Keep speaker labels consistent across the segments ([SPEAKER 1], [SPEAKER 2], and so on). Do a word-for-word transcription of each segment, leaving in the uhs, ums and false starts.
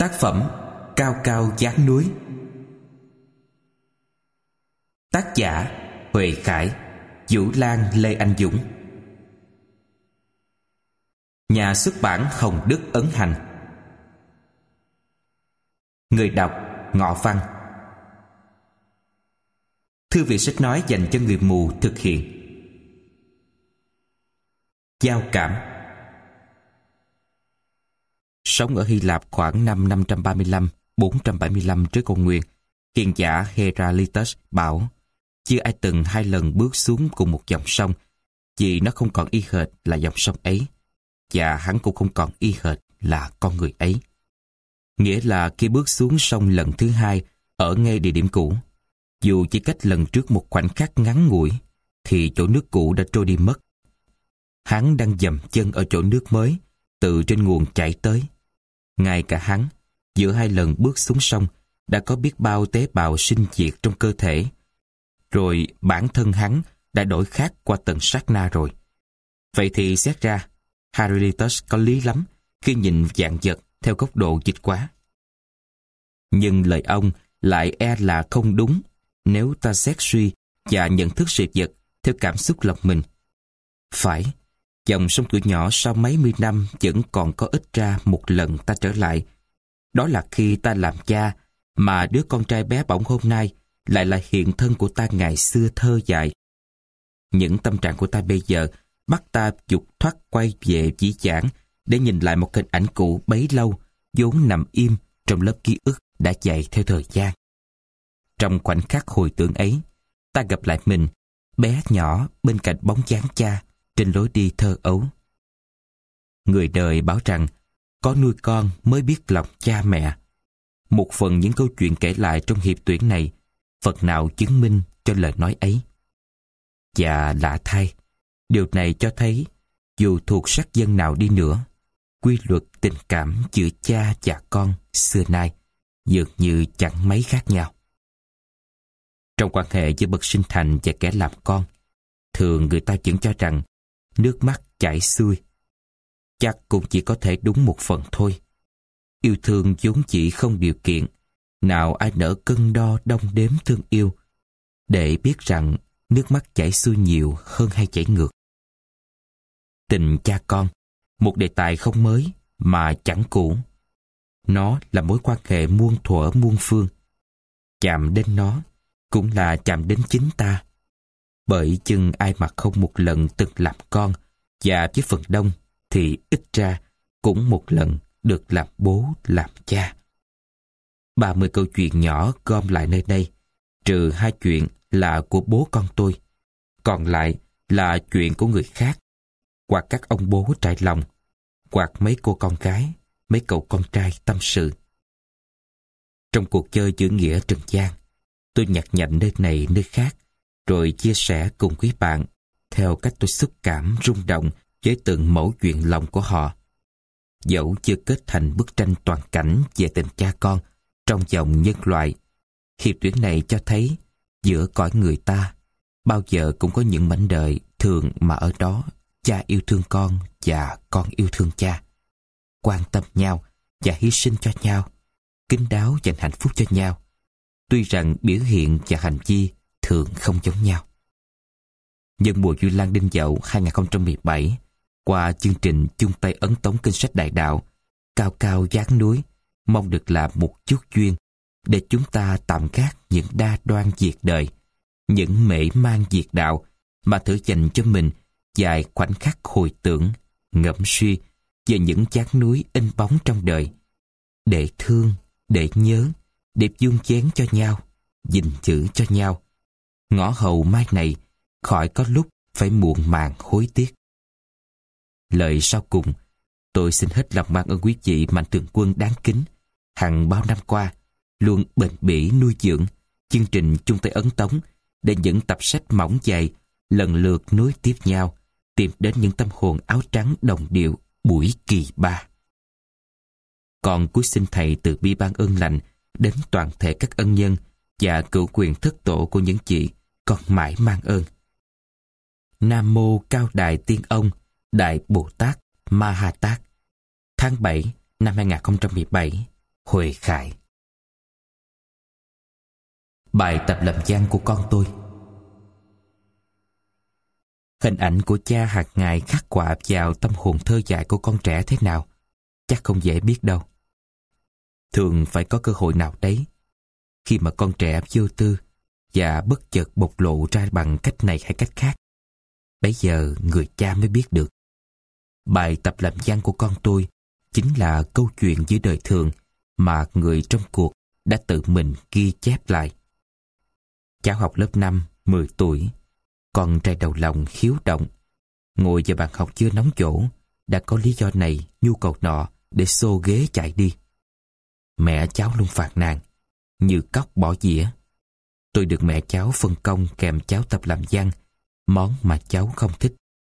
[SPEAKER 1] Tác phẩm Cao Cao Dáng Núi. Tác giả Huệ Khải, Vũ Lan Lê Anh Dũng. Nhà xuất bản Hồng Đức ấn hành. Người đọc Ngọ Văn. Thư viện sách nói dành cho người mù thực hiện. Giao cảm. Sống ở Hy Lạp khoảng năm năm trăm ba mươi lăm đến bốn trăm bảy mươi lăm trước công nguyên, hiền giả Heraclitus bảo chưa ai từng hai lần bước xuống cùng một dòng sông, vì nó không còn y hệt là dòng sông ấy, và hắn cũng không còn y hệt là con người ấy. Nghĩa là khi bước xuống sông lần thứ hai ở ngay địa điểm cũ, dù chỉ cách lần trước một khoảnh khắc ngắn ngủi, thì chỗ nước cũ đã trôi đi mất. Hắn đang dầm chân ở chỗ nước mới, từ trên nguồn chảy tới. Ngay cả hắn, giữa hai lần bước xuống sông, đã có biết bao tế bào sinh diệt trong cơ thể. Rồi bản thân hắn đã đổi khác qua tận sát na rồi. Vậy thì xét ra, Heraclitus có lý lắm khi nhìn vạn vật theo góc độ dịch quá. Nhưng lời ông lại e là không đúng nếu ta xét suy và nhận thức sự vật theo cảm xúc lòng mình. Phải, dòng sông tuổi nhỏ sau mấy mươi năm vẫn còn có ít ra một lần ta trở lại. Đó là khi ta làm cha, mà đứa con trai bé bỏng hôm nay lại là hiện thân của ta ngày xưa thơ dại. Những tâm trạng của ta bây giờ bắt ta dục thoát quay về dĩ vãng để nhìn lại một hình ảnh cũ bấy lâu, vốn nằm im trong lớp ký ức đã dày theo thời gian. Trong khoảnh khắc hồi tưởng ấy, ta gặp lại mình, bé nhỏ bên cạnh bóng dáng cha trên lối đi thơ ấu. Người đời bảo rằng có nuôi con mới biết lòng cha mẹ. Một phần những câu chuyện kể lại trong hiệp tuyển này phần nào chứng minh cho lời nói ấy. Và lạ thay, điều này cho thấy dù thuộc sắc dân nào đi nữa, quy luật tình cảm giữa cha và con xưa nay dường như chẳng mấy khác nhau. Trong quan hệ giữa bậc sinh thành và kẻ làm con, thường người ta vẫn cho rằng nước mắt chảy xuôi. Chắc cũng chỉ có thể đúng một phần thôi. Yêu thương vốn chỉ không điều kiện, nào ai nỡ cân đo đong đếm thương yêu, để biết rằng nước mắt chảy xuôi nhiều hơn hay chảy ngược. Tình cha con, một đề tài không mới mà chẳng cũ. Nó là mối quan hệ muôn thuở muôn phương. Chạm đến nó cũng là chạm đến chính ta. Bởi chừng ai mà không một lần từng làm con, và với phần đông thì ít ra cũng một lần được làm bố làm cha. Ba mươi câu chuyện nhỏ gom lại nơi đây, trừ hai chuyện là của bố con tôi, còn lại là chuyện của người khác, hoặc các ông bố trải lòng, hoặc mấy cô con gái, mấy cậu con trai tâm sự. Trong cuộc chơi chữ nghĩa trần gian, tôi nhặt nhạnh nơi này nơi khác, rồi chia sẻ cùng quý bạn theo cách tôi xúc cảm rung động với từng mẫu chuyện lòng của họ. Dẫu chưa kết thành bức tranh toàn cảnh về tình cha con trong dòng nhân loại, hiệp tuyển này cho thấy giữa cõi người ta bao giờ cũng có những mảnh đời thường mà ở đó cha yêu thương con và con yêu thương cha, quan tâm nhau và hy sinh cho nhau, kín đáo dành hạnh phúc cho nhau, tuy rằng biểu hiện và hành vi thường không giống nhau. Nhân mùa Vu Lan Đinh Dậu hai không một bảy, qua chương trình chung tay ấn tống kinh sách đại đạo Cao Cao Dáng Núi, mong được làm một chút duyên để chúng ta tạm gác những đa đoan diệt đời, những mễ mang diệt đạo, mà thử dành cho mình vài khoảnh khắc hồi tưởng, ngẫm suy về những dáng núi in bóng trong đời, để thương, để nhớ, để vuông vén cho nhau, gìn giữ cho nhau, ngõ hầu mai này khỏi có lúc phải muộn màng hối tiếc. Lời sau cùng, tôi xin hết lòng mang ơn quý vị mạnh thường quân đáng kính, hằng bao năm qua luôn bền bỉ nuôi dưỡng chương trình chung tay ấn tống, để những tập sách mỏng dày lần lượt nối tiếp nhau tìm đến những tâm hồn áo trắng đồng điệu buổi kỳ ba. Còn cuối xin thầy từ bi ban ơn lành đến toàn thể các ân nhân và cựu quyền thất tổ của những chị còn mãi mang ơn. Nam mô Cao Đài Tiên Ông Đại Bồ Tát Ma Ha Tát. Tháng bảy năm hai không một bảy, Huệ Khải. Bài tập làm văn của con tôi. Hình ảnh của cha hàng ngày khắc họa vào tâm hồn thơ dại của con trẻ thế nào, chắc không dễ biết đâu. Thường phải có cơ hội nào đấy, khi mà con trẻ vô tư và bất chợt bộc lộ ra bằng cách này hay cách khác. Bấy giờ người cha mới biết được. Bài tập làm văn của con tôi chính là câu chuyện giữa đời thường mà người trong cuộc đã tự mình ghi chép lại. Cháu học lớp năm, mười tuổi, con trai đầu lòng hiếu động, ngồi vào bàn học chưa nóng chỗ, đã có lý do này, nhu cầu nọ để xô ghế chạy đi. Mẹ cháu luôn phàn nàn, như cóc bỏ dĩa. Tôi được mẹ cháu phân công kèm cháu tập làm văn, món mà cháu không thích.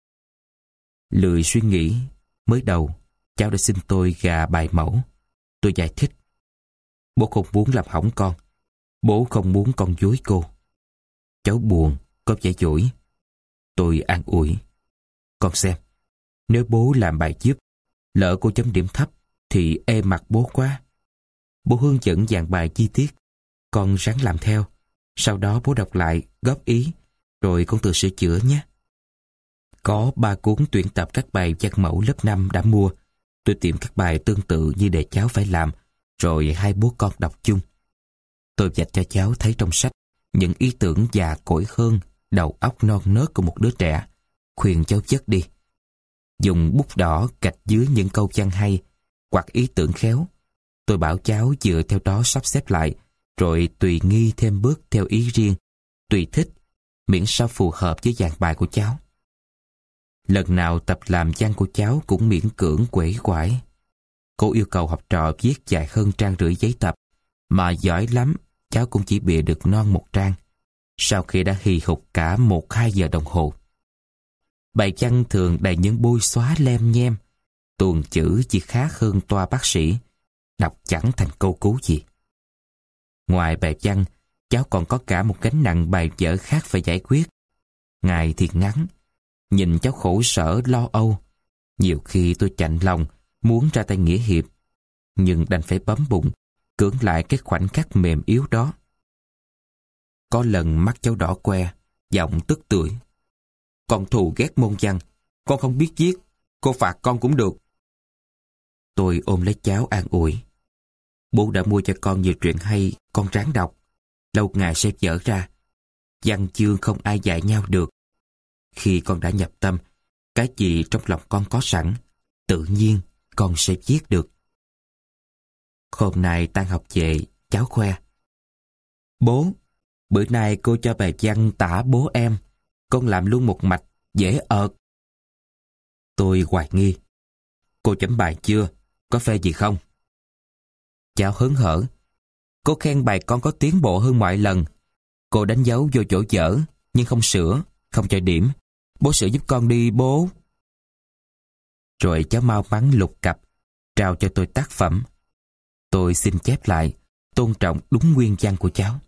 [SPEAKER 1] Lười suy nghĩ, mới đầu cháu đã xin tôi gà bài mẫu. Tôi giải thích: bố không muốn làm hỏng con, bố không muốn con dối cô. Cháu buồn, có vẻ dỗi. Tôi an ủi: con xem, nếu bố làm bài giúp, lỡ cô chấm điểm thấp thì ê mặt bố quá. Bố hướng dẫn dàn bài chi tiết, con ráng làm theo. Sau đó bố đọc lại, góp ý, rồi con tự sửa chữa nhé. Có ba cuốn tuyển tập các bài văn mẫu lớp năm đã mua. Tôi tìm các bài tương tự như để cháu phải làm, rồi hai bố con đọc chung. Tôi vạch cho cháu thấy trong sách những ý tưởng già cỗi hơn đầu óc non nớt của một đứa trẻ, khuyên cháu chất đi. Dùng bút đỏ gạch dưới những câu văn hay hoặc ý tưởng khéo. Tôi bảo cháu dựa theo đó sắp xếp lại, rồi tùy nghi thêm bước theo ý riêng, tùy thích, miễn sao phù hợp với dàn bài của cháu. Lần nào tập làm văn của cháu cũng miễn cưỡng quể quải. Cô yêu cầu học trò viết dài hơn trang rưỡi giấy tập, mà giỏi lắm cháu cũng chỉ bịa được non một trang, sau khi đã hì hục cả một hai giờ đồng hồ. Bài văn thường đầy những bôi xóa lem nhem, tuồng chữ chỉ khá hơn toa bác sĩ, đọc chẳng thành câu cú gì. Ngoài bài văn, cháu còn có cả một gánh nặng bài vở khác phải giải quyết. Ngày thì ngắn, nhìn cháu khổ sở lo âu. Nhiều khi tôi chạnh lòng muốn ra tay nghĩa hiệp, nhưng đành phải bấm bụng cưỡng lại cái khoảnh khắc mềm yếu đó. Có lần mắt cháu đỏ que, giọng tức tưởi: con thù ghét môn văn, con không biết viết, cô phạt con cũng được. Tôi ôm lấy cháu an ủi: bố đã mua cho con nhiều truyện hay, con ráng đọc, lâu ngày sẽ vỡ ra. Văn chương không ai dạy nhau được. Khi con đã nhập tâm, cái gì trong lòng con có sẵn, tự nhiên con sẽ viết được. Hôm nay tan học về, cháu khoe: bố, bữa nay cô cho bài văn tả bố em, con làm luôn một mạch, dễ ợt. Tôi hoài nghi: cô chấm bài chưa, có phê gì không? Cháu hớn hở: cô khen bài con có tiến bộ hơn mọi lần. Cô đánh dấu vô chỗ dở, nhưng không sửa, không cho điểm. Bố sửa giúp con đi bố. Rồi cháu mau mắn lục cặp, trao cho tôi tác phẩm. Tôi xin chép lại, tôn trọng đúng nguyên văn của cháu.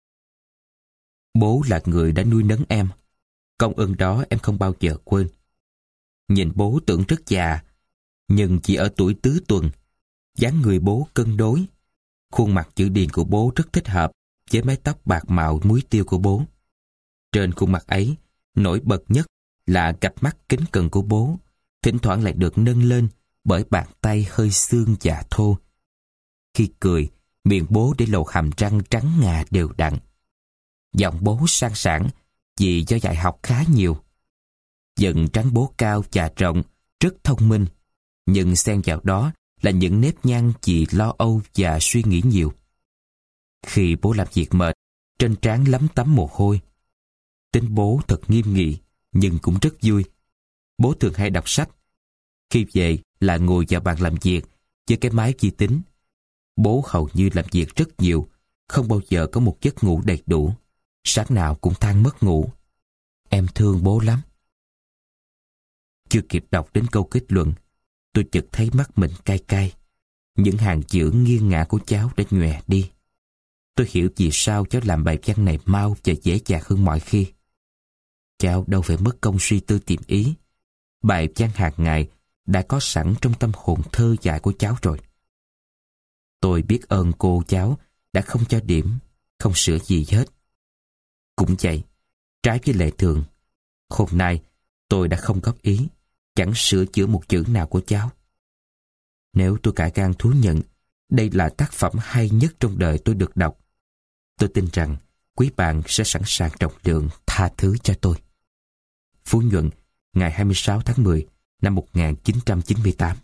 [SPEAKER 1] Bố là người đã nuôi nấng em. Công ơn đó em không bao giờ quên. Nhìn bố tưởng rất già, nhưng chỉ ở tuổi tứ tuần. Dáng người bố cân đối. Khuôn mặt chữ điền của bố rất thích hợp với mái tóc bạc màu muối tiêu của bố. Trên khuôn mặt ấy, nổi bật nhất là cặp mắt kính cận của bố, thỉnh thoảng lại được nâng lên bởi bàn tay hơi xương và thô. Khi cười, miệng bố để lộ hàm răng trắng ngà đều đặn. Giọng bố sang sảng vì do dạy học khá nhiều. Giận trán bố cao và rộng, rất thông minh, nhưng xen vào đó là những nếp nhăn vì lo âu và suy nghĩ nhiều. Khi bố làm việc mệt, trên trán lấm tấm mồ hôi. Tính bố thật nghiêm nghị, nhưng cũng rất vui. Bố thường hay đọc sách. Khi về là ngồi vào bàn làm việc với cái máy vi tính. Bố hầu như làm việc rất nhiều, không bao giờ có một giấc ngủ đầy đủ. Sáng nào cũng than mất ngủ. Em thương bố lắm. Chưa kịp đọc đến câu kết luận, tôi chợt thấy mắt mình cay cay. Những hàng chữ nghiêng ngả của cháu đã nhòe đi. Tôi hiểu vì sao cháu làm bài văn này mau và dễ dàng hơn mọi khi. Cháu đâu phải mất công suy tư tìm ý. Bài văn hàng ngày đã có sẵn trong tâm hồn thơ dại của cháu rồi. Tôi biết ơn cô cháu đã không cho điểm, không sửa gì hết. Cũng vậy, trái với lệ thường, hôm nay tôi đã không góp ý, chẳng sửa chữa một chữ nào của cháu. Nếu tôi cả gan thú nhận đây là tác phẩm hay nhất trong đời tôi được đọc, tôi tin rằng quý bạn sẽ sẵn sàng trọng lượng tha thứ cho tôi. Phú Nhuận, ngày hai mươi sáu tháng mười năm một nghìn chín trăm chín mươi tám.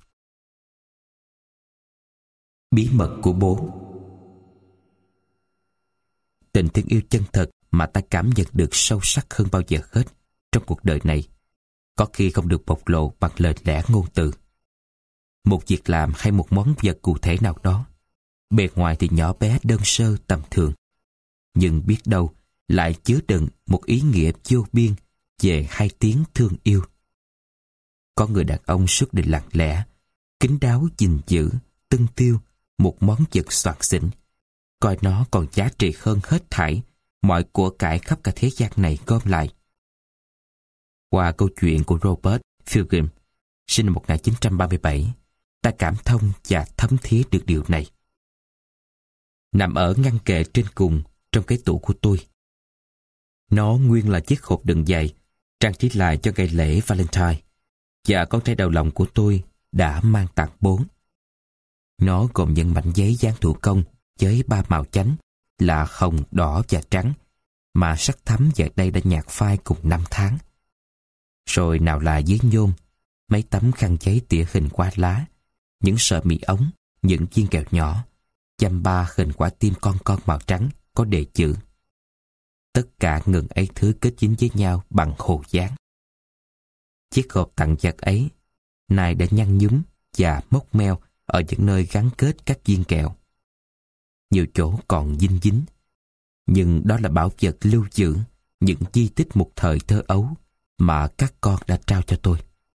[SPEAKER 1] Bí mật của bố. Tình thương yêu chân thật mà ta cảm nhận được sâu sắc hơn bao giờ hết trong cuộc đời này, có khi không được bộc lộ bằng lời lẽ ngôn từ. Một việc làm hay một món vật cụ thể nào đó, bề ngoài thì nhỏ bé đơn sơ tầm thường, nhưng biết đâu lại chứa đựng một ý nghĩa vô biên về hai tiếng thương yêu. Có người đàn ông suốt đời lặng lẽ, kín đáo gìn giữ, tưng tiêu một món vật soạn xỉn, coi nó còn giá trị hơn hết thảy mọi của cải khắp cả thế gian này gom lại. Qua câu chuyện của Robert Pilgrim, sinh năm một nghìn chín trăm ba mươi bảy, ta cảm thông và thấm thía được điều này. Nằm ở ngăn kệ trên cùng trong cái tủ của tôi. Nó nguyên là chiếc hộp đựng giày, trang trí lại cho ngày lễ Valentine, và con trai đầu lòng của tôi đã mang tặng bố. Nó gồm những mảnh giấy dán thủ công với ba màu chánh là hồng, đỏ và trắng, mà sắc thắm giờ đây đã nhạt phai cùng năm tháng. Rồi nào là giấy nhôm, mấy tấm khăn giấy tỉa hình qua lá, những sợi mì ống, những viên kẹo nhỏ, chăm ba hình quả tim con con màu trắng có đề chữ. Tất cả ngần ấy thứ kết dính với nhau bằng hồ dán. Chiếc hộp tặng vật ấy nay đã nhăn nhúm và mốc meo ở những nơi gắn kết các viên kẹo. Nhiều chỗ còn dinh dính, nhưng đó là bảo vật lưu giữ những di tích một thời thơ ấu mà các con đã trao cho tôi.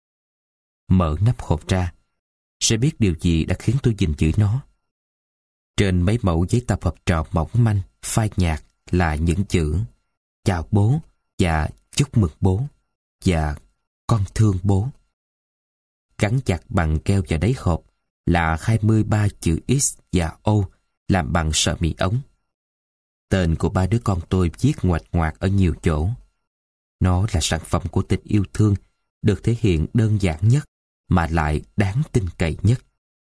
[SPEAKER 1] Mở nắp hộp ra, sẽ biết điều gì đã khiến tôi gìn giữ nó. Trên mấy mẩu giấy tập hợp trò mỏng manh, phai nhạt là những chữ chào bố và chúc mừng bố và con thương bố. Gắn chặt bằng keo vào đáy hộp là hai mươi ba chữ X và O làm bằng sợi mì ống. Tên của ba đứa con tôi viết ngoạch ngoạc ở nhiều chỗ. Nó là sản phẩm của tình yêu thương được thể hiện đơn giản nhất mà lại đáng tin cậy nhất.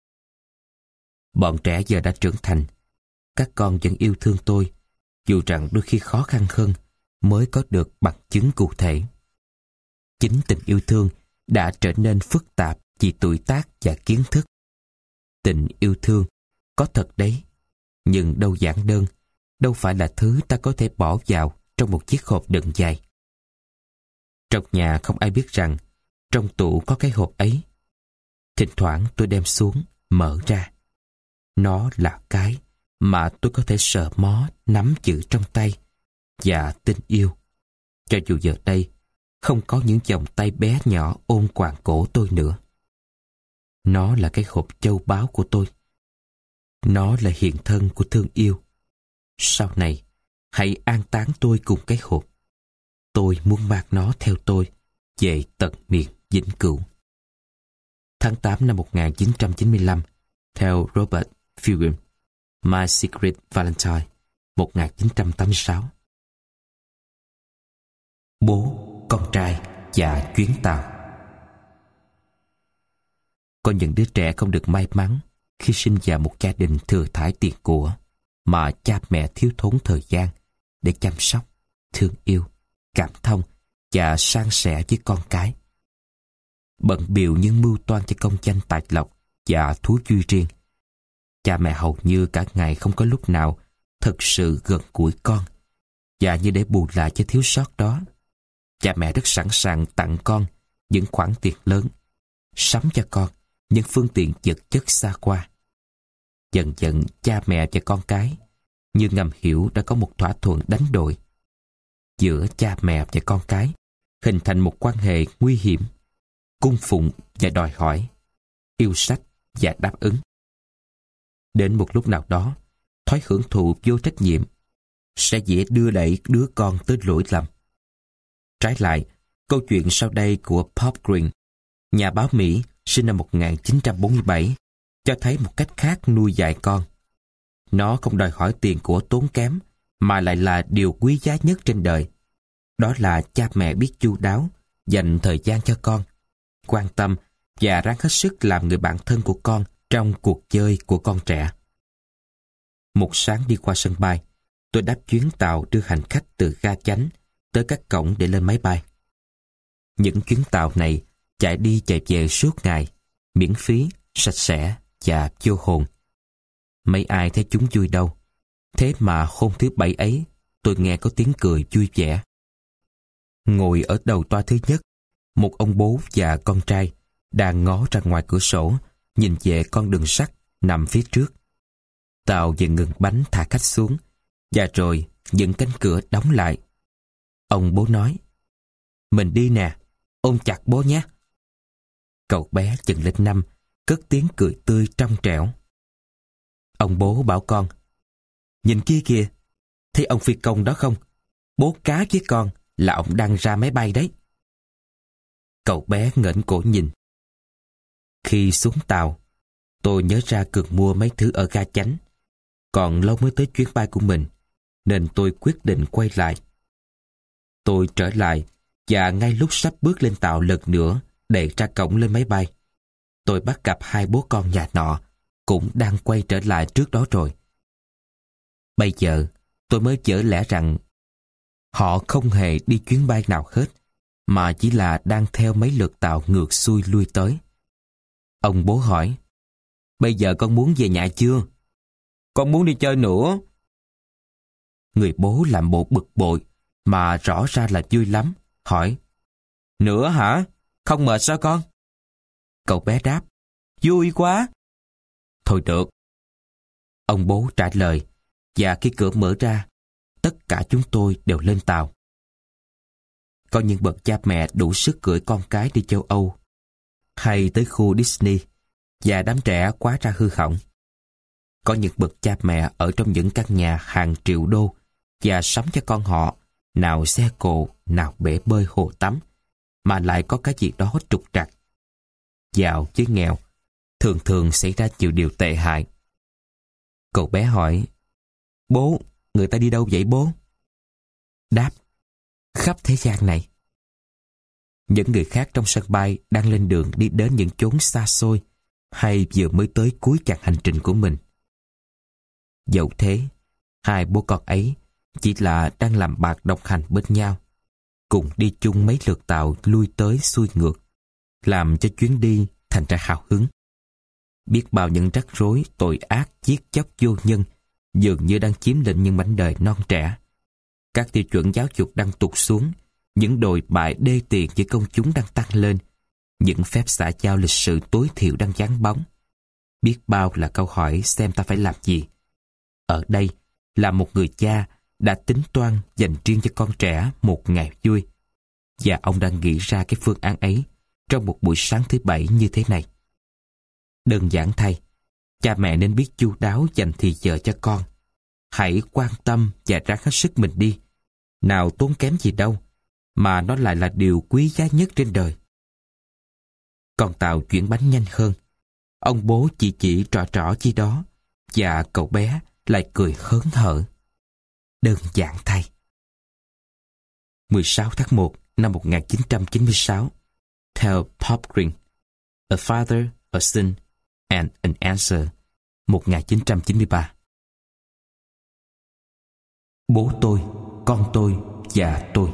[SPEAKER 1] Bọn trẻ giờ đã trưởng thành. Các con vẫn yêu thương tôi, dù rằng đôi khi khó khăn hơn mới có được bằng chứng cụ thể. Chính tình yêu thương đã trở nên phức tạp vì tuổi tác và kiến thức. Tình yêu thương có thật đấy, nhưng đâu giản đơn, đâu phải là thứ ta có thể bỏ vào trong một chiếc hộp đựng giày. Trong nhà không ai biết rằng trong tủ có cái hộp ấy. Thỉnh thoảng tôi đem xuống, mở ra. Nó là cái mà tôi có thể sờ mó, nắm giữ trong tay và tin yêu. Cho dù giờ đây không có những vòng tay bé nhỏ ôm quàng cổ tôi nữa. Nó là cái hộp châu báu của tôi. Nó là hiện thân của thương yêu. Sau này, hãy an táng tôi cùng cái hộp. Tôi muốn mang nó theo tôi về tận miền vĩnh cửu. Tháng tám năm một nghìn chín trăm chín mươi lăm, theo Robert Pilgrim, My Secret Valentine, một nghìn chín trăm tám mươi sáu. Bố, con trai và chuyến tàu. Có những đứa trẻ không được may mắn khi sinh vào một gia đình thừa thãi tiền của, mà cha mẹ thiếu thốn thời gian để chăm sóc, thương yêu, cảm thông và san sẻ với con cái. Bận bịu nhưng mưu toan cho công danh tài lộc và thú vui riêng, cha mẹ hầu như cả ngày không có lúc nào thực sự gần gũi con. Và như để bù lại cho thiếu sót đó, cha mẹ rất sẵn sàng tặng con những khoản tiền lớn, sắm cho con những phương tiện vật chất xa hoa. Dần dần cha mẹ và con cái như ngầm hiểu đã có một thỏa thuận đánh đổi. Giữa cha mẹ và con cái hình thành một quan hệ nguy hiểm, cung phụng và đòi hỏi, yêu sách và đáp ứng. Đến một lúc nào đó, thói hưởng thụ vô trách nhiệm sẽ dễ đưa đẩy đứa con tới lỗi lầm. Trái lại, câu chuyện sau đây của Bob Greene, nhà báo Mỹ sinh năm một nghìn chín trăm bốn mươi bảy, cho thấy một cách khác nuôi dạy con Nó không đòi hỏi tiền của tốn kém, mà lại là điều quý giá nhất trên đời. Đó là cha mẹ biết chu đáo, dành thời gian cho con, quan tâm và ráng hết sức làm người bạn thân của con trong cuộc chơi của con trẻ. Một sáng đi qua sân bay, tôi đáp chuyến tàu đưa hành khách từ ga Chánh tới các cổng để lên máy bay. Những chuyến tàu này chạy đi chạy về suốt ngày, miễn phí, sạch sẽ và vô hồn. Mấy ai thấy chúng vui đâu. Thế mà hôm thứ bảy ấy, tôi nghe có tiếng cười vui vẻ. Ngồi ở đầu toa thứ nhất, một ông bố và con trai đang ngó ra ngoài cửa sổ, nhìn về con đường sắt nằm phía trước. Tàu dần ngừng bánh thả khách xuống, và rồi những cánh cửa đóng lại. Ông bố nói, mình đi nè, ôm chặt bố nhé. Cậu bé chừng lên năm, cất tiếng cười tươi trong trẻo. Ông bố bảo con, nhìn kia kìa, thấy ông phi công đó không? Bố cá với con là ông đang ra máy bay đấy. Cậu bé ngẩng cổ nhìn. Khi xuống tàu, tôi nhớ ra cần mua mấy thứ ở ga Chánh. Còn lâu mới tới chuyến bay của mình, nên tôi quyết định quay lại. Tôi trở lại, và ngay lúc sắp bước lên tàu lần nữa để ra cổng lên máy bay, tôi bắt gặp hai bố con nhà nọ cũng đang quay trở lại trước đó rồi. Bây giờ, tôi mới vỡ lẽ rằng họ không hề đi chuyến bay nào hết, mà chỉ là đang theo mấy lượt tàu ngược xuôi lui tới. Ông bố hỏi, bây giờ con muốn về nhà chưa? Con muốn đi chơi nữa. Người bố làm bộ bực bội, mà rõ ra là vui lắm, hỏi, nữa hả? Không mệt sao con? Cậu bé đáp, vui quá. Thôi được. Ông bố trả lời, và khi cửa mở ra, tất cả chúng tôi đều lên tàu. Có những bậc cha mẹ đủ sức cưỡi con cái đi châu Âu, hay tới khu Disney, và đám trẻ quá ra hư hỏng. Có những bậc cha mẹ ở trong những căn nhà hàng triệu đô, và sắm cho con họ nào xe cộ, nào bể bơi hồ tắm, mà lại có cái gì đó trục trặc. Giàu chứ nghèo, thường thường xảy ra nhiều điều tệ hại. Cậu bé hỏi, bố, người ta đi đâu vậy bố? Đáp, khắp thế gian này. Những người khác trong sân bay đang lên đường đi đến những chốn xa xôi, hay vừa mới tới cuối chặng hành trình của mình. Dẫu thế, hai bố con ấy chỉ là đang làm bạc đồng hành bên nhau, cùng đi chung mấy lượt tàu lui tới xuôi ngược, làm cho chuyến đi thành ra hào hứng. Biết bao những rắc rối, tội ác, giết chóc vô nhân dường như đang chiếm lĩnh những mảnh đời non trẻ. Các tiêu chuẩn giáo dục đang tụt xuống, những đồi bại đê tiện với công chúng đang tăng lên, những phép xã giao lịch sự tối thiểu đang vắng bóng. Biết bao là câu hỏi xem ta phải làm gì. Ở đây là một người cha đã tính toan dành riêng cho con trẻ một ngày vui, và ông đang nghĩ ra cái phương án ấy trong một buổi sáng thứ bảy như thế này. Đơn giản thay, cha mẹ nên biết chu đáo dành thì giờ cho con. Hãy quan tâm và ráng hết sức mình đi. Nào tốn kém gì đâu, mà nó lại là điều quý giá nhất trên đời. Con tàu chuyển bánh nhanh hơn. Ông bố chỉ chỉ trò trò chi đó, và cậu bé lại cười hớn hở. Đơn giản thay. mười sáu tháng một năm một nghìn chín trăm chín mươi sáu, theo Pop Green, A Father, A Son, and an Answer, một nghìn chín trăm chín mươi ba. Bố tôi, con tôi và tôi.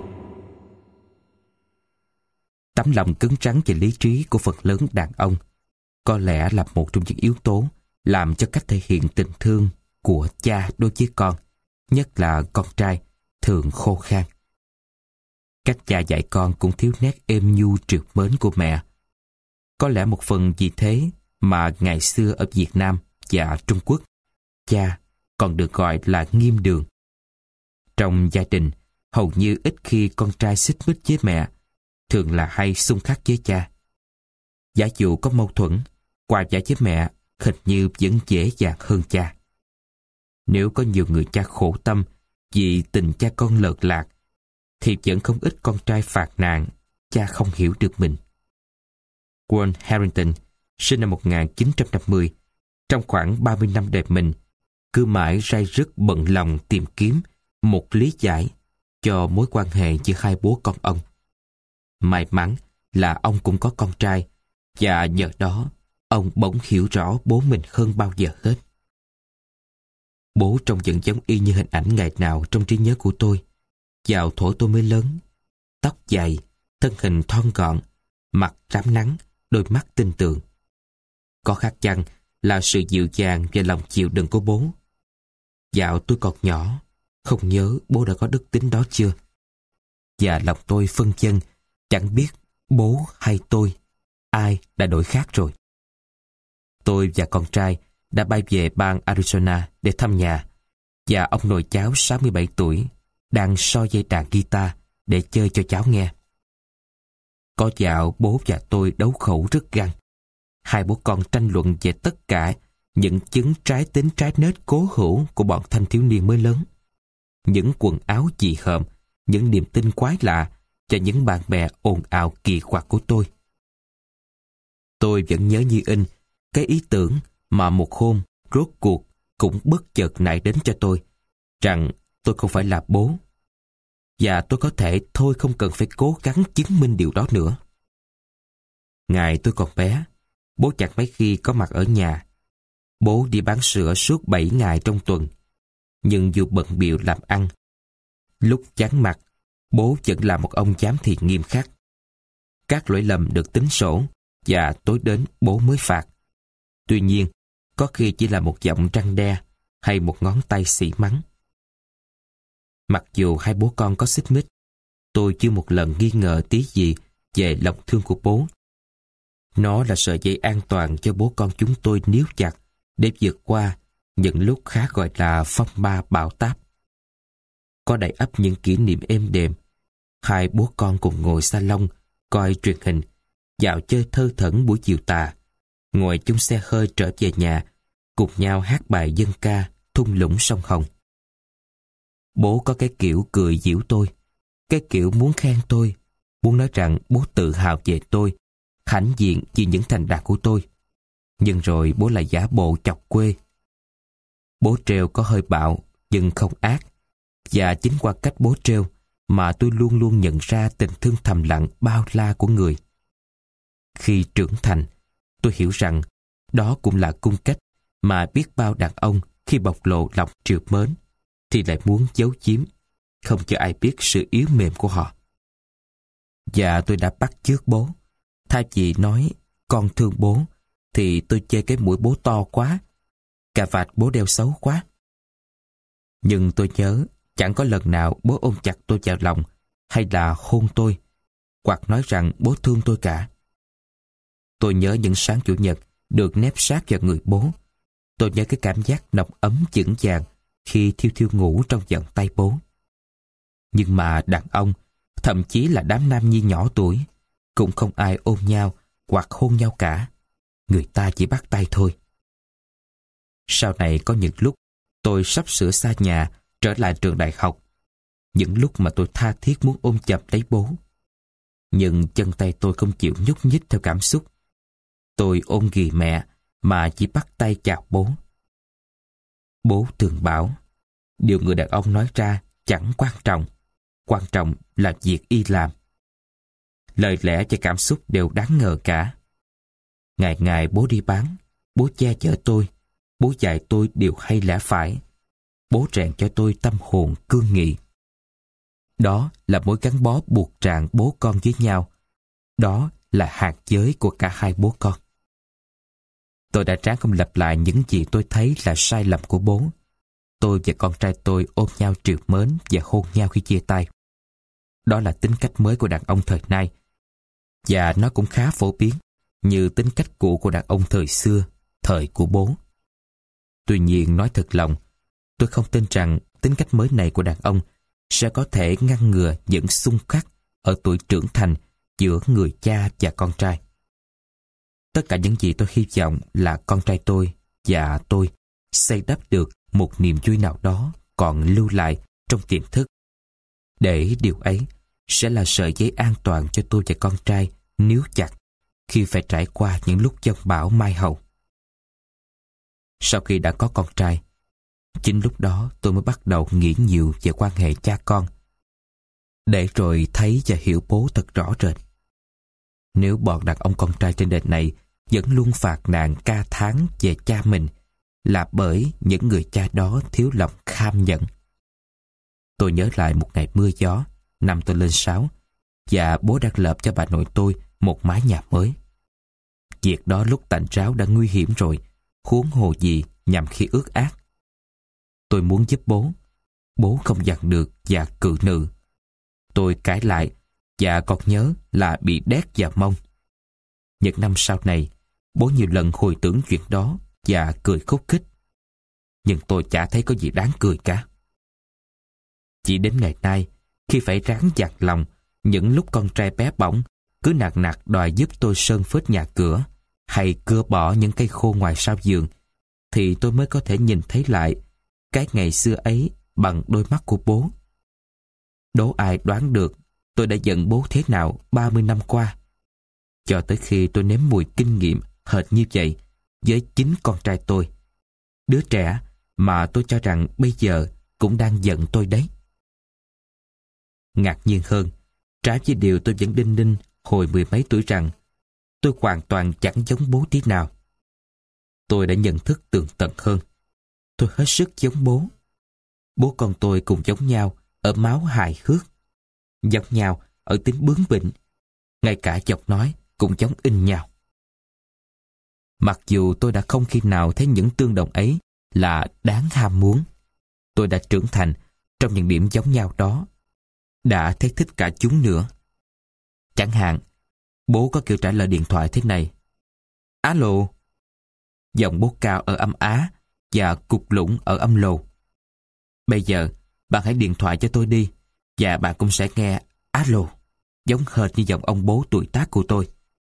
[SPEAKER 1] Tấm lòng cứng rắn và lý trí của phần lớn đàn ông có lẽ là một trong những yếu tố làm cho cách thể hiện tình thương của cha đối với con, nhất là con trai, thường khô khan. Cách cha dạy con cũng thiếu nét êm nhu trượt mến của mẹ. Có lẽ một phần vì thế mà ngày xưa ở Việt Nam và Trung Quốc, cha còn được gọi là nghiêm đường. Trong gia đình, hầu như ít khi con trai xích mích với mẹ, thường là hay xung khắc với cha. Giả dụ có mâu thuẫn, qua giải với mẹ hình như vẫn dễ dàng hơn cha. Nếu có nhiều người cha khổ tâm vì tình cha con lợt lạc, thì vẫn không ít con trai phàn nàn cha không hiểu được mình. Warren Harrington, sinh năm một nghìn chín trăm năm mươi, trong khoảng ba mươi năm đời mình, cứ mãi ray rứt bận lòng tìm kiếm một lý giải cho mối quan hệ giữa hai bố con ông. May mắn là ông cũng có con trai, và nhờ đó ông bỗng hiểu rõ bố mình hơn bao giờ hết. Bố trông vẫn giống y như hình ảnh ngày nào trong trí nhớ của tôi. Vào thuở tôi mới lớn, tóc dài, thân hình thon gọn, mặt rám nắng, đôi mắt tinh tường. Có khác chăng là sự dịu dàng và lòng chịu đựng của bố. Dạo tôi còn nhỏ, không nhớ bố đã có đức tính đó chưa. Và lòng tôi phân vân, chẳng biết bố hay tôi, ai đã đổi khác rồi. Tôi và con trai đã bay về bang Arizona để thăm nhà, và ông nội cháu sáu mươi bảy tuổi đang so dây đàn guitar để chơi cho cháu nghe. Có dạo bố và tôi đấu khẩu rất găng. Hai bố con tranh luận về tất cả những chứng trái tính trái nết cố hữu của bọn thanh thiếu niên mới lớn. Những quần áo dị hợm, những niềm tin quái lạ và những bạn bè ồn ào kỳ quặc của tôi. Tôi vẫn nhớ như in cái ý tưởng mà một hôm rốt cuộc cũng bất chợt nảy đến cho tôi, rằng tôi không phải là bố. Và tôi có thể thôi không cần phải cố gắng chứng minh điều đó nữa. Ngày tôi còn bé, bố chẳng mấy khi có mặt ở nhà. Bố đi bán sữa suốt bảy ngày trong tuần. Nhưng dù bận bịu làm ăn, lúc chán mặt, bố vẫn là một ông giám thị nghiêm khắc. Các lỗi lầm được tính sổ, và tối đến bố mới phạt. Tuy nhiên, có khi chỉ là một giọng răn đe hay một ngón tay xỉ mắng. Mặc dù hai bố con có xích mích, tôi chưa một lần nghi ngờ tí gì về lòng thương của bố. Nó là sợi dây an toàn cho bố con chúng tôi níu chặt để vượt qua những lúc khá gọi là phong ba bão táp. Có đầy ắp những kỷ niệm êm đềm. Hai bố con cùng ngồi salon, coi truyền hình, dạo chơi thơ thẩn buổi chiều tà, ngồi chung xe hơi trở về nhà, cùng nhau hát bài dân ca thung lũng sông Hồng. Bố có cái kiểu cười giễu tôi, cái kiểu muốn khen tôi, muốn nói rằng bố tự hào về tôi, hãnh diện vì những thành đạt của tôi. Nhưng rồi bố lại giả bộ chọc quê. Bố trêu có hơi bạo, nhưng không ác. Và chính qua cách bố trêu mà tôi luôn luôn nhận ra tình thương thầm lặng bao la của người. Khi trưởng thành, tôi hiểu rằng đó cũng là cung cách mà biết bao đàn ông khi bộc lộ lòng trìu mến thì lại muốn giấu giếm, không cho ai biết sự yếu mềm của họ. Và tôi đã bắt chước bố. Thay vì nói con thương bố, thì tôi chê cái mũi bố to quá, cà vạt bố đeo xấu quá. Nhưng tôi nhớ chẳng có lần nào bố ôm chặt tôi vào lòng, hay là hôn tôi, hoặc nói rằng bố thương tôi cả. Tôi nhớ những sáng chủ nhật được nép sát vào người bố. Tôi nhớ cái cảm giác nồng ấm vững vàng khi thiêu thiêu ngủ trong vòng tay bố. Nhưng mà đàn ông, thậm chí là đám nam nhi nhỏ tuổi, cũng không ai ôm nhau hoặc hôn nhau cả. Người ta chỉ bắt tay thôi. Sau này có những lúc tôi sắp sửa xa nhà, trở lại trường đại học. Những lúc mà tôi tha thiết muốn ôm chầm lấy bố. Nhưng chân tay tôi không chịu nhúc nhích theo cảm xúc. Tôi ôm ghì mẹ mà chỉ bắt tay chào bố. Bố thường bảo, điều người đàn ông nói ra chẳng quan trọng. Quan trọng là việc y làm. Lời lẽ và cảm xúc đều đáng ngờ cả. Ngày ngày bố đi bán, bố che chở tôi, bố dạy tôi điều hay lẽ phải. Bố rèn cho tôi tâm hồn cương nghị. Đó là mối gắn bó buộc ràng bố con với nhau. Đó là hạt giới của cả hai bố con. Tôi đã ráng không lặp lại những gì tôi thấy là sai lầm của bố. Tôi và con trai tôi ôm nhau trìu mến và hôn nhau khi chia tay. Đó là tính cách mới của đàn ông thời nay. Và nó cũng khá phổ biến như tính cách cũ của đàn ông thời xưa, thời của bố. Tuy nhiên nói thật lòng, tôi không tin rằng tính cách mới này của đàn ông sẽ có thể ngăn ngừa những xung khắc ở tuổi trưởng thành giữa người cha và con trai. Tất cả những gì tôi hy vọng là con trai tôi và tôi xây đắp được một niềm vui nào đó còn lưu lại trong tiềm thức. Để điều ấy sẽ là sợi dây an toàn cho tôi và con trai níu chặt khi phải trải qua những lúc giông bão mai hậu. Sau khi đã có con trai, Chính lúc đó tôi mới bắt đầu nghĩ nhiều về quan hệ cha con, để rồi thấy và hiểu bố thật rõ rệt. Nếu bọn đàn ông con trai trên đời này vẫn luôn phạt nàn ca thán về cha mình, là bởi những người cha đó thiếu lòng kham nhẫn. Tôi nhớ lại một ngày mưa gió, năm tôi lên sáu, và bố đang lợp cho bà nội tôi một mái nhà mới. Việc đó lúc tạnh ráo đã nguy hiểm rồi, huống hồ gì nhằm khi ước ác. Tôi muốn giúp bố, bố không dằn được và cự nữ. Tôi cãi lại và còn nhớ là bị đét vào mông. Những năm sau này, bố nhiều lần hồi tưởng chuyện đó và cười khúc khích. Nhưng tôi chả thấy có gì đáng cười cả. Chỉ đến ngày nay, khi phải ráng dặn lòng, những lúc con trai bé bỏng cứ nạt nạt đòi giúp tôi sơn phết nhà cửa hay cưa bỏ những cây khô ngoài sau giường, thì tôi mới có thể nhìn thấy lại cái ngày xưa ấy bằng đôi mắt của bố. Đố ai đoán được tôi đã giận bố thế nào ba mươi năm qua, cho tới khi tôi nếm mùi kinh nghiệm hệt như vậy với chính con trai tôi, đứa trẻ mà tôi cho rằng bây giờ cũng đang giận tôi đấy. Ngạc nhiên hơn, trái với điều tôi vẫn đinh ninh hồi mười mấy tuổi rằng tôi hoàn toàn chẳng giống bố tí nào. Tôi đã nhận thức tường tận hơn. Tôi hết sức giống bố. Bố con tôi cùng giống nhau ở máu hài hước, giống nhau ở tính bướng bỉnh, ngay cả giọng nói cũng giống in nhau. Mặc dù tôi đã không khi nào thấy những tương đồng ấy là đáng ham muốn, tôi đã trưởng thành trong những điểm giống nhau đó, đã thấy thích cả chúng nữa. Chẳng hạn, bố có kiểu trả lời điện thoại thế này: "Alo." Giọng bố cao ở âm Á và cục lũng ở âm lồ. "Bây giờ, bạn hãy điện thoại cho tôi đi, và bạn cũng sẽ nghe alo, giống hệt như giọng ông bố tuổi tác của tôi."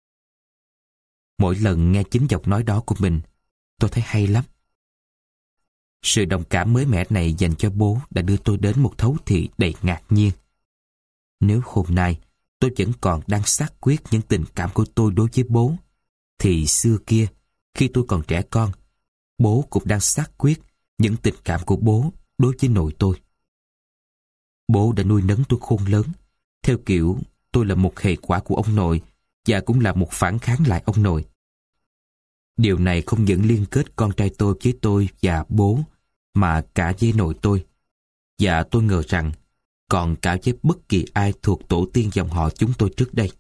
[SPEAKER 1] Mỗi lần nghe chính giọng nói đó của mình, tôi thấy hay lắm. Sự đồng cảm mới mẻ này dành cho bố đã đưa tôi đến một thấu thị đầy ngạc nhiên. Nếu hôm nay tôi vẫn còn đang xác quyết những tình cảm của tôi đối với bố, thì xưa kia, khi tôi còn trẻ con, bố cũng đang xác quyết những tình cảm của bố đối với nội tôi. Bố đã nuôi nấng tôi khôn lớn, theo kiểu tôi là một hệ quả của ông nội và cũng là một phản kháng lại ông nội. Điều này không những liên kết con trai tôi với tôi và bố, mà cả với nội tôi. Và tôi ngờ rằng còn cả với bất kỳ ai thuộc tổ tiên dòng họ chúng tôi trước đây.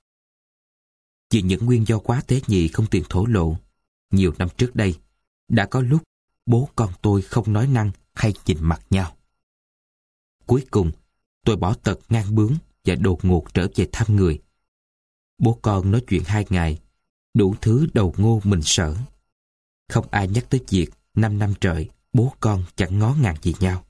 [SPEAKER 1] Vì những nguyên do quá tế nhị không tiện thổ lộ, nhiều năm trước đây, đã có lúc bố con tôi không nói năng hay nhìn mặt nhau. Cuối cùng, tôi bỏ tật ngang bướng và đột ngột trở về thăm người. Bố con nói chuyện hai ngày, đủ thứ đầu ngô mình sở. Không ai nhắc tới việc năm năm trời bố con chẳng ngó ngàng gì nhau.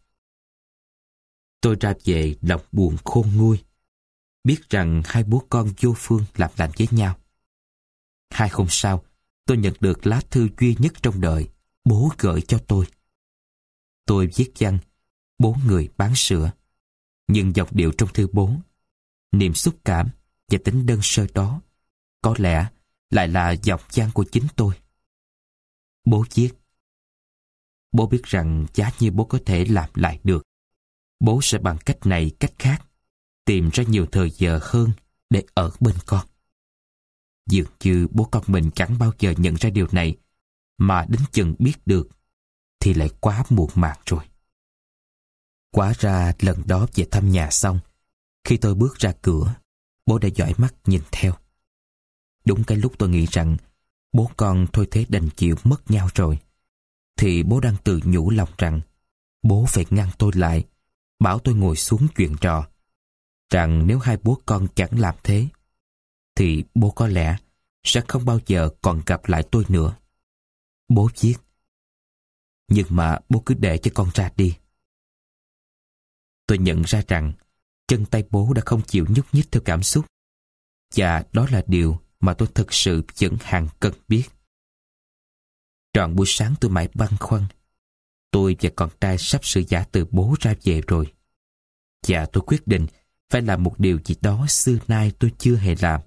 [SPEAKER 1] Tôi ra về lòng buồn khôn nguôi, biết rằng hai bố con vô phương làm lành với nhau. Hai hôm sau, tôi nhận được lá thư duy nhất trong đời bố gửi cho tôi. Tôi viết văn "Bố người bán sữa", nhưng dòng điệu trong thư bố, niềm xúc cảm và tính đơn sơ đó, có lẽ lại là dòng văn của chính tôi. Bố viết: "Bố biết rằng giá như bố có thể làm lại được, bố sẽ bằng cách này cách khác tìm ra nhiều thời giờ hơn để ở bên con." Dường như bố con mình chẳng bao giờ nhận ra điều này, mà đến chừng biết được thì lại quá muộn màng rồi. Quá ra lần đó về thăm nhà xong, khi tôi bước ra cửa, bố đã dõi mắt nhìn theo. Đúng cái lúc tôi nghĩ rằng bố con thôi thế đành chịu mất nhau rồi, thì bố đang tự nhủ lòng rằng bố phải ngăn tôi lại, bảo tôi ngồi xuống chuyện trò, rằng nếu hai bố con chẳng làm thế, thì bố có lẽ sẽ không bao giờ còn gặp lại tôi nữa. Bố viết: "Nhưng mà bố cứ để cho con ra đi." Tôi nhận ra rằng chân tay bố đã không chịu nhúc nhích theo cảm xúc, và đó là điều mà tôi thực sự vẫn hàng cần biết. Trọn buổi sáng tôi mãi băn khoăn. Tôi và con trai sắp sửa giả từ bố ra về rồi, và tôi quyết định phải làm một điều gì đó xưa nay tôi chưa hề làm.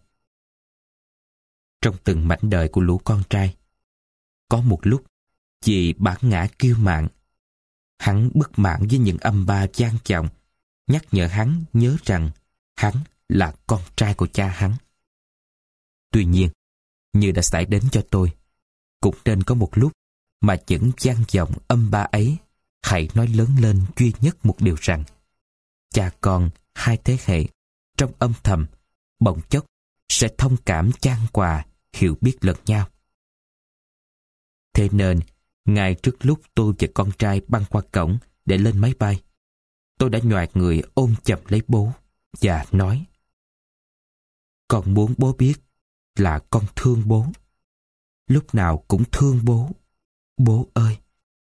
[SPEAKER 1] Trong từng mảnh đời của lũ con trai, có một lúc vì bản ngã kiêu mạn Hắn bất mãn với những âm ba vang vọng, nhắc nhở hắn nhớ rằng hắn là con trai của cha hắn. Tuy nhiên, như đã xảy đến cho tôi, cũng nên có một lúc mà những vang vọng âm ba ấy hãy nói lớn lên duy nhất một điều rằng cha con hai thế hệ trong âm thầm bỗng chốc sẽ thông cảm chan hòa, hiểu biết lẫn nhau. Thế nên, ngay trước lúc tôi và con trai băng qua cổng để lên máy bay, tôi đã nhoạc người ôm chầm lấy bố và nói: con muốn bố biết là con thương bố. Lúc nào cũng thương bố, bố ơi.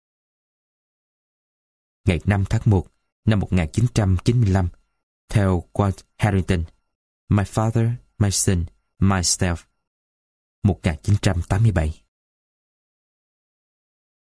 [SPEAKER 1] Ngày năm tháng một năm một nghìn chín trăm chín mươi lăm, theo Walt Harrington, My Father, My Son, Myself, một nghìn chín trăm tám mươi bảy.